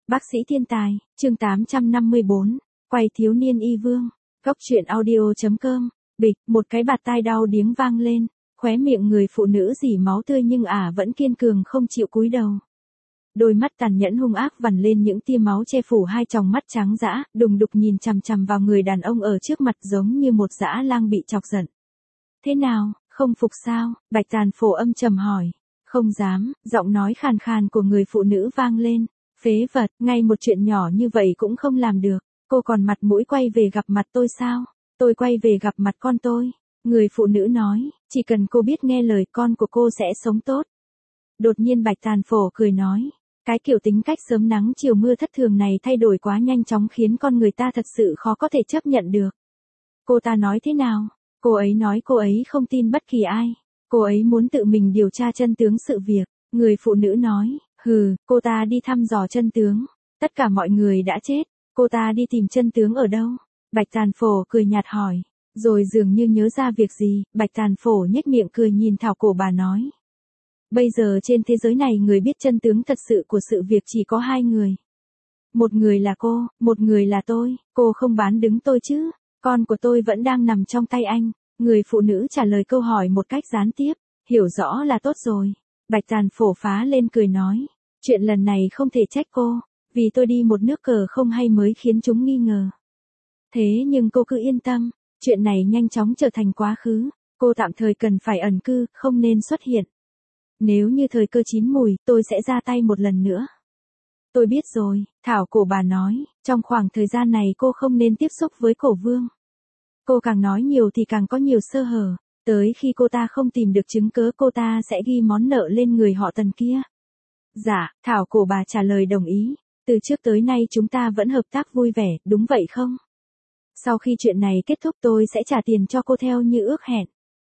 Bác sĩ thiên tài, chương 854, quay thiếu niên y vương. Góc truyện audio.com. Bịch, một cái bạt tai đau điếng vang lên, khóe miệng người phụ nữ rỉ máu tươi nhưng vẫn kiên cường không chịu cúi đầu. Đôi mắt tàn nhẫn hung ác vằn lên những tia máu che phủ hai tròng mắt trắng dã, đùng đục nhìn chằm chằm vào người đàn ông ở trước mặt giống như một dã lang bị chọc giận. Thế nào, không phục sao? Bạch Tàn Phổ âm trầm hỏi. Không dám, giọng nói khàn khàn của người phụ nữ vang lên. Phế vật, ngay một chuyện nhỏ như vậy cũng không làm được. Cô còn mặt mũi quay về gặp mặt tôi sao? Tôi quay về gặp mặt con tôi. Người phụ nữ nói, chỉ cần cô biết nghe lời con của cô sẽ sống tốt. Đột nhiên Bạch Tàn Phổ cười nói. Cái kiểu tính cách sớm nắng chiều mưa thất thường này thay đổi quá nhanh chóng khiến con người ta thật sự khó có thể chấp nhận được. Cô ta nói thế nào? Cô ấy nói cô ấy không tin bất kỳ ai. Cô ấy muốn tự mình điều tra chân tướng sự việc. Người phụ nữ nói, cô ta đi thăm dò chân tướng. Tất cả mọi người đã chết. Cô ta đi tìm chân tướng ở đâu? Bạch Tàn Phổ cười nhạt hỏi. Rồi dường như nhớ ra việc gì, Bạch Tàn Phổ nhếch miệng cười nhìn Thảo Cổ Bà nói. Bây giờ trên thế giới này người biết chân tướng thật sự của sự việc chỉ có hai người. Một người là cô, một người là tôi. Cô không bán đứng tôi chứ? Con của tôi vẫn đang nằm trong tay anh. Người phụ nữ trả lời câu hỏi một cách gián tiếp. Hiểu rõ là tốt rồi. Bạch Tàn Phổ phá lên cười nói. Chuyện lần này không thể trách cô. Vì tôi đi một nước cờ không hay mới khiến chúng nghi ngờ. Thế nhưng cô cứ yên tâm. Chuyện này nhanh chóng trở thành quá khứ. Cô tạm thời cần phải ẩn cư, không nên xuất hiện. Nếu như thời cơ chín mùi, tôi sẽ ra tay một lần nữa. Tôi biết rồi, Thảo Cổ Bà nói, trong khoảng thời gian này cô không nên tiếp xúc với Cổ Vương. Cô càng nói nhiều thì càng có nhiều sơ hở, tới khi cô ta không tìm được chứng cớ cô ta sẽ ghi món nợ lên người họ Tần kia. Dạ, Thảo Cổ Bà trả lời đồng ý, từ trước tới nay chúng ta vẫn hợp tác vui vẻ, đúng vậy không? Sau khi chuyện này kết thúc tôi sẽ trả tiền cho cô theo như ước hẹn.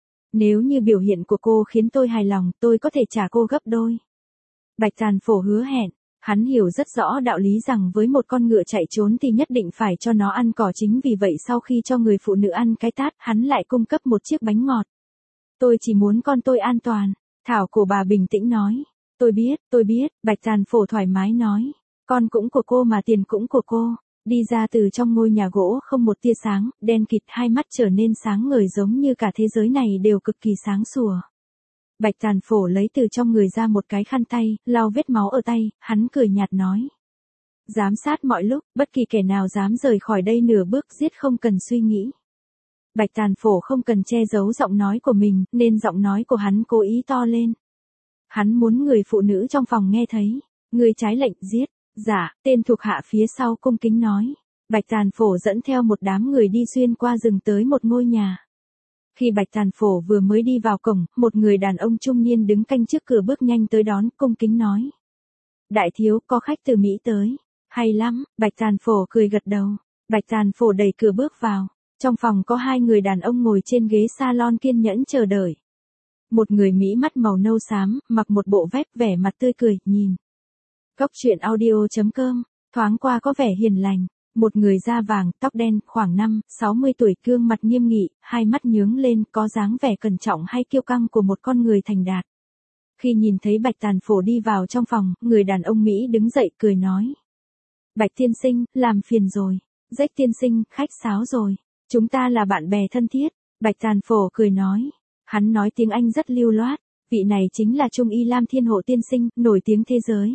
Nếu như biểu hiện của cô khiến tôi hài lòng, tôi có thể trả cô gấp đôi. Bạch Tàn Phổ hứa hẹn, hắn hiểu rất rõ đạo lý rằng với một con ngựa chạy trốn thì nhất định phải cho nó ăn cỏ, chính vì vậy sau khi cho người phụ nữ ăn cái tát, hắn lại cung cấp một chiếc bánh ngọt. Tôi chỉ muốn con tôi an toàn, Thảo Cổ Bà bình tĩnh nói. Tôi biết, Bạch Tàn Phổ thoải mái nói. Con cũng của cô mà tiền cũng của cô. Đi ra từ trong ngôi nhà gỗ không một tia sáng, đen kịt, hai mắt trở nên sáng ngời giống như cả thế giới này đều cực kỳ sáng sủa. Bạch Tàn Phổ lấy từ trong người ra một cái khăn tay, lau vết máu ở tay, hắn cười nhạt nói. Giám sát mọi lúc, bất kỳ kẻ nào dám rời khỏi đây nửa bước giết không cần suy nghĩ. Bạch Tàn Phổ không cần che giấu giọng nói của mình, nên giọng nói của hắn cố ý to lên. Hắn muốn người phụ nữ trong phòng nghe thấy. Người trái lệnh giết. Dạ, tên thuộc hạ phía sau cung kính nói. Bạch Tàn Phổ dẫn theo một đám người đi xuyên qua rừng tới một ngôi nhà. Khi Bạch Tàn Phổ vừa mới đi vào cổng, một người đàn ông trung niên đứng canh trước cửa bước nhanh tới đón, cung kính nói. Đại thiếu, có khách từ Mỹ tới. Hay lắm, Bạch Tàn Phổ cười gật đầu. Bạch Tàn Phổ đẩy cửa bước vào. Trong phòng có hai người đàn ông ngồi trên ghế salon kiên nhẫn chờ đợi. Một người Mỹ mắt màu nâu xám, mặc một bộ vest, vẻ mặt tươi cười, nhìn. Góc truyện audio.com, thoáng qua có vẻ hiền lành. Một người da vàng, tóc đen, khoảng 60 tuổi, gương mặt nghiêm nghị, hai mắt nhướng lên, có dáng vẻ cẩn trọng hay kiêu căng của một con người thành đạt. Khi nhìn thấy Bạch Tàn Phổ đi vào trong phòng, người đàn ông Mỹ đứng dậy cười nói. Bạch tiên sinh, làm phiền rồi. Jack tiên sinh, khách sáo rồi. Chúng ta là bạn bè thân thiết. Bạch Tàn Phổ cười nói. Hắn nói tiếng Anh rất lưu loát. Vị này chính là Trung y Lam Thiên Hộ tiên sinh, nổi tiếng thế giới.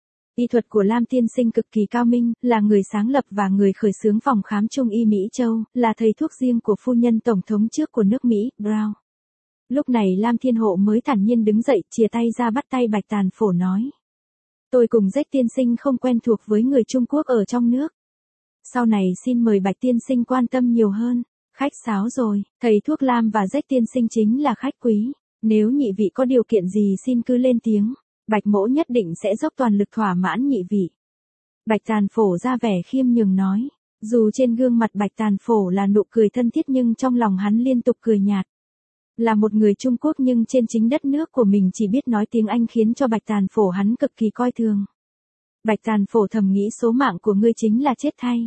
Y thuật của Lam tiên sinh cực kỳ cao minh, là người sáng lập và người khởi xướng phòng khám Trung y Mỹ Châu, là thầy thuốc riêng của phu nhân tổng thống trước của nước Mỹ, Brown. Lúc này Lam Thiên Hộ mới thản nhiên đứng dậy, chìa tay ra bắt tay Bạch Tàn Phổ nói. Tôi cùng Jack tiên sinh không quen thuộc với người Trung Quốc ở trong nước. Sau này xin mời Bạch tiên sinh quan tâm nhiều hơn. Khách sáo rồi, thầy thuốc Lam và Jack tiên sinh chính là khách quý. Nếu nhị vị có điều kiện gì xin cứ lên tiếng. Bạch mỗ nhất định sẽ dốc toàn lực thỏa mãn nhị vị. Bạch Tàn Phổ ra vẻ khiêm nhường nói. Dù trên gương mặt Bạch Tàn Phổ là nụ cười thân thiết nhưng trong lòng hắn liên tục cười nhạt. Là một người Trung Quốc nhưng trên chính đất nước của mình chỉ biết nói tiếng Anh khiến cho Bạch Tàn Phổ hắn cực kỳ coi thường. Bạch Tàn Phổ thầm nghĩ số mạng của ngươi chính là chết thay.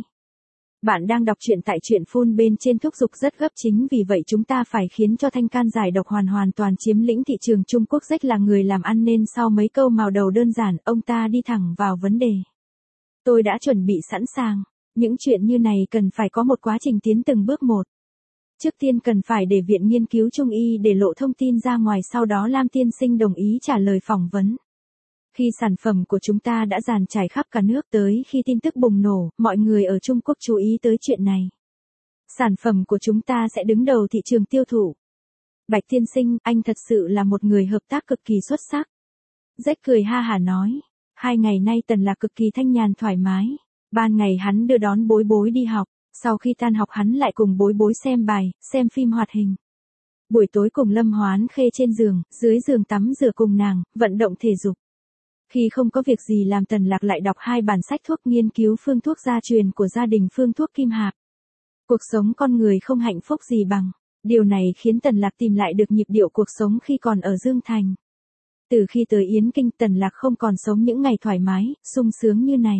Bạn đang đọc truyện tại truyện phun bên trên, thúc giục rất gấp, chính vì vậy chúng ta phải khiến cho thanh can giải độc hoàn toàn chiếm lĩnh thị trường Trung Quốc. Jack là người làm ăn nên sau mấy câu mào đầu đơn giản, ông ta đi thẳng vào vấn đề. Tôi đã chuẩn bị sẵn sàng. Những chuyện như này cần phải có một quá trình tiến từng bước một. Trước tiên cần phải để Viện Nghiên cứu Trung y để lộ thông tin ra ngoài, sau đó Lam tiên sinh đồng ý trả lời phỏng vấn. Khi sản phẩm của chúng ta đã dàn trải khắp cả nước, tới khi tin tức bùng nổ, mọi người ở Trung Quốc chú ý tới chuyện này. Sản phẩm của chúng ta sẽ đứng đầu thị trường tiêu thụ. Bạch tiên sinh, anh thật sự là một người hợp tác cực kỳ xuất sắc. Jack cười ha hả nói. 2 ngày nay Tần Lạc cực kỳ thanh nhàn thoải mái. Ban ngày hắn đưa đón Bối Bối đi học, sau khi tan học hắn lại cùng Bối Bối xem bài, xem phim hoạt hình. Buổi tối cùng Lâm Hoán Khê trên giường, dưới giường tắm rửa cùng nàng, vận động thể dục. Khi không có việc gì làm, Tần Lạc lại đọc 2 bản sách thuốc, nghiên cứu phương thuốc gia truyền của gia đình Phương Thuốc Kim Hạp. Cuộc sống con người không hạnh phúc gì bằng. Điều này khiến Tần Lạc tìm lại được nhịp điệu cuộc sống khi còn ở Dương Thành. Từ khi tới Yến Kinh, Tần Lạc không còn sống những ngày thoải mái, sung sướng như này.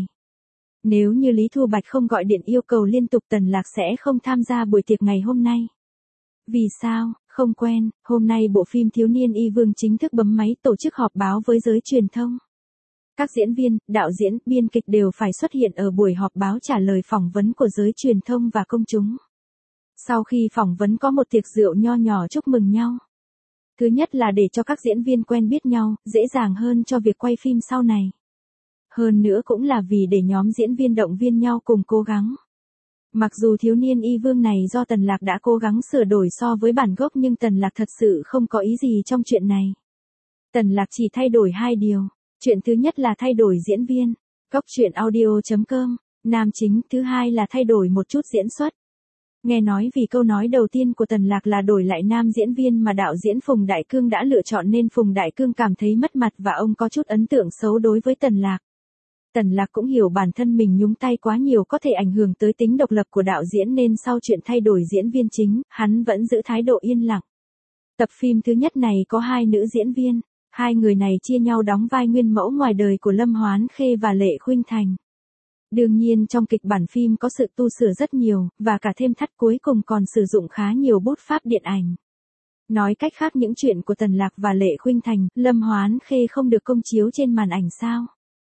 Nếu như Lý Thu Bạch không gọi điện yêu cầu liên tục, Tần Lạc sẽ không tham gia buổi tiệc ngày hôm nay. Vì sao? Không quen. Hôm nay bộ phim Thiếu niên y vương chính thức bấm máy tổ chức họp báo với giới truyền thông. Các diễn viên, đạo diễn, biên kịch đều phải xuất hiện ở buổi họp báo trả lời phỏng vấn của giới truyền thông và công chúng. Sau khi phỏng vấn có một tiệc rượu nho nhỏ chúc mừng nhau. Thứ nhất là để cho các diễn viên quen biết nhau, dễ dàng hơn cho việc quay phim sau này. Hơn nữa cũng là vì để nhóm diễn viên động viên nhau cùng cố gắng. Mặc dù Thiếu niên y vương này do Tần Lạc đã cố gắng sửa đổi so với bản gốc, nhưng Tần Lạc thật sự không có ý gì trong chuyện này. Tần Lạc chỉ thay đổi 2 điều. Chuyện thứ nhất là thay đổi diễn viên, Góc truyện audio.com, nam chính, thứ hai là thay đổi một chút diễn xuất. Nghe nói vì câu nói đầu tiên của Tần Lạc là đổi lại nam diễn viên mà đạo diễn Phùng Đại Cương đã lựa chọn, nên Phùng Đại Cương cảm thấy mất mặt và ông có chút ấn tượng xấu đối với Tần Lạc. Tần Lạc cũng hiểu bản thân mình nhúng tay quá nhiều có thể ảnh hưởng tới tính độc lập của đạo diễn, nên sau chuyện thay đổi diễn viên chính, hắn vẫn giữ thái độ yên lặng. Tập phim thứ nhất này có 2 nữ diễn viên. 2 người này chia nhau đóng vai nguyên mẫu ngoài đời của Lâm Hoán Khê và Lệ Khuynh Thành. Đương nhiên trong kịch bản phim có sự tu sửa rất nhiều, và cả thêm thắt cuối cùng còn sử dụng khá nhiều bút pháp điện ảnh. Nói cách khác, những chuyện của Tần Lạc và Lệ Khuynh Thành, Lâm Hoán Khê không được công chiếu trên màn ảnh sao?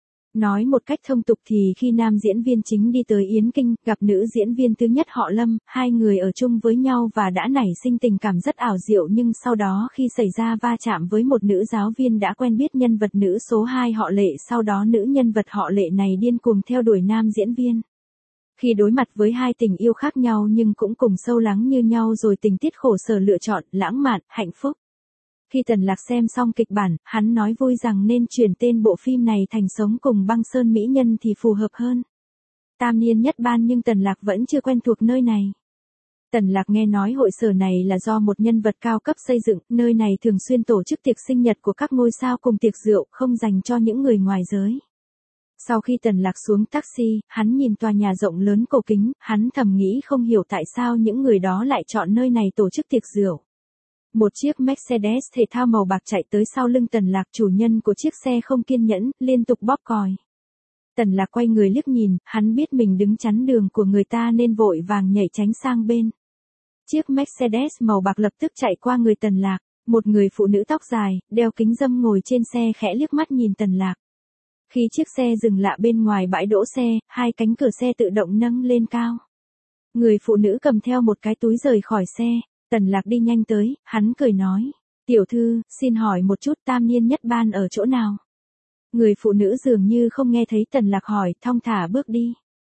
Nói một cách thông tục thì khi nam diễn viên chính đi tới Yến Kinh, gặp nữ diễn viên thứ nhất họ Lâm, 2 người ở chung với nhau và đã nảy sinh tình cảm rất ảo diệu, nhưng sau đó khi xảy ra va chạm với một nữ giáo viên đã quen biết nhân vật nữ số 2 họ Lệ, sau đó nữ nhân vật họ Lệ này điên cuồng theo đuổi nam diễn viên. Khi đối mặt với 2 tình yêu khác nhau nhưng cũng cùng sâu lắng như nhau, rồi tình tiết khổ sở lựa chọn, lãng mạn, hạnh phúc. Khi Tần Lạc xem xong kịch bản, hắn nói vui rằng nên chuyển tên bộ phim này thành Sống cùng băng sơn mỹ nhân thì phù hợp hơn. Tam Niên Nhất Ban, nhưng Tần Lạc vẫn chưa quen thuộc nơi này. Tần Lạc nghe nói hội sở này là do một nhân vật cao cấp xây dựng, nơi này thường xuyên tổ chức tiệc sinh nhật của các ngôi sao cùng tiệc rượu, không dành cho những người ngoài giới. Sau khi Tần Lạc xuống taxi, hắn nhìn tòa nhà rộng lớn cổ kính, hắn thầm nghĩ không hiểu tại sao những người đó lại chọn nơi này tổ chức tiệc rượu. Một chiếc Mercedes thể thao màu bạc chạy tới sau lưng Tần Lạc, chủ nhân của chiếc xe không kiên nhẫn, liên tục bóp còi. Tần Lạc quay người liếc nhìn, hắn biết mình đứng chắn đường của người ta nên vội vàng nhảy tránh sang bên. Chiếc Mercedes màu bạc lập tức chạy qua người Tần Lạc, một người phụ nữ tóc dài, đeo kính râm ngồi trên xe khẽ liếc mắt nhìn Tần Lạc. Khi chiếc xe dừng lại bên ngoài bãi đỗ xe, 2 cánh cửa xe tự động nâng lên cao. Người phụ nữ cầm theo một cái túi rời khỏi xe. Tần Lạc đi nhanh tới, hắn cười nói, tiểu thư, xin hỏi một chút, Tam Niên Nhất Ban ở chỗ nào? Người phụ nữ dường như không nghe thấy Tần Lạc hỏi, thong thả bước đi.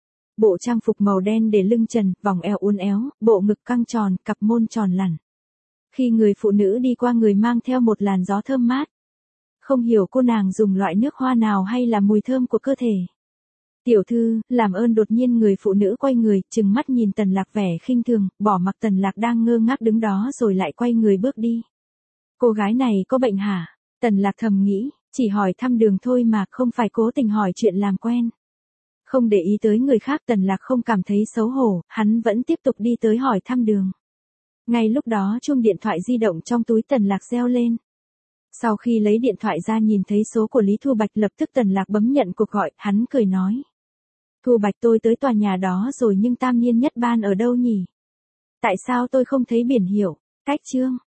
Bộ trang phục màu đen để lưng trần, vòng eo uốn éo, bộ ngực căng tròn, cặp môn tròn lẳn. Khi người phụ nữ đi qua, người mang theo một làn gió thơm mát. Không hiểu cô nàng dùng loại nước hoa nào hay là mùi thơm của cơ thể. Tiểu thư, làm ơn. Đột nhiên người phụ nữ quay người, trừng mắt nhìn Tần Lạc vẻ khinh thường, bỏ mặc Tần Lạc đang ngơ ngác đứng đó rồi lại quay người bước đi. Cô gái này có bệnh hả? Tần Lạc thầm nghĩ, chỉ hỏi thăm đường thôi mà, không phải cố tình hỏi chuyện làm quen. Không để ý tới người khác, Tần Lạc không cảm thấy xấu hổ, hắn vẫn tiếp tục đi tới hỏi thăm đường. Ngay lúc đó chuông điện thoại di động trong túi Tần Lạc reo lên. Sau khi lấy điện thoại ra nhìn thấy số của Lý Thu Bạch, lập tức Tần Lạc bấm nhận cuộc gọi, hắn cười nói. Thu Bạch, tôi tới tòa nhà đó rồi nhưng Tam Niên Nhất Ban ở đâu nhỉ? Tại sao tôi không thấy biển hiệu? Cách chương.